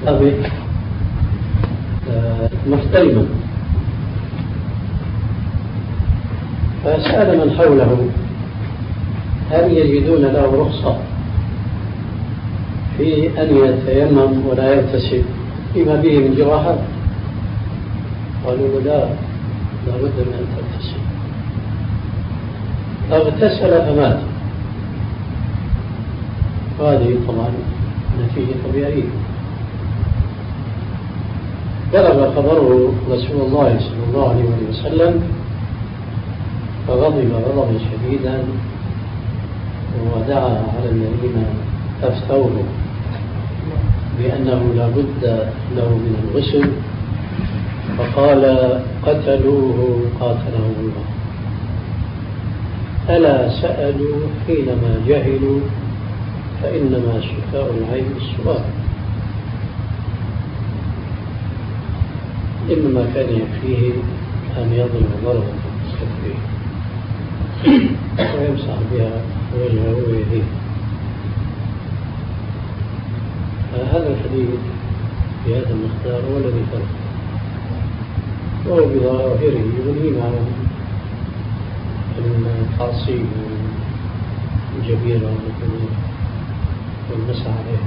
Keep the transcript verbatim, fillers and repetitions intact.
أبي محتلما، فسأل من حوله هل يجدون له رخصة في أن يتيمم ولا يغتسل لما به من جراحات؟ قالوا له لا، لا بد من أن تغتسل. اغتسل فمات، وهذه طبعا نتيجة طبيعية. بلغ خبره رسول الله صلى الله عليه وسلم فغضب غضبا شديدا ودعا على الذين أفتوه بأنه لا بد له من الغسل، فقال قتلوه قاتلهم الله. ألا سألوا حينما جهلوا فإنما شفاء العين السؤال. إنما كان يكفيه أن يضرب ضربة بكفه ويمسح بها وجهه ويديه. هذا الحديث في هذا المقدار هو الذي فرق، وهو بظاهره يغني عن التعصيب والجبيرة والمسح عليه.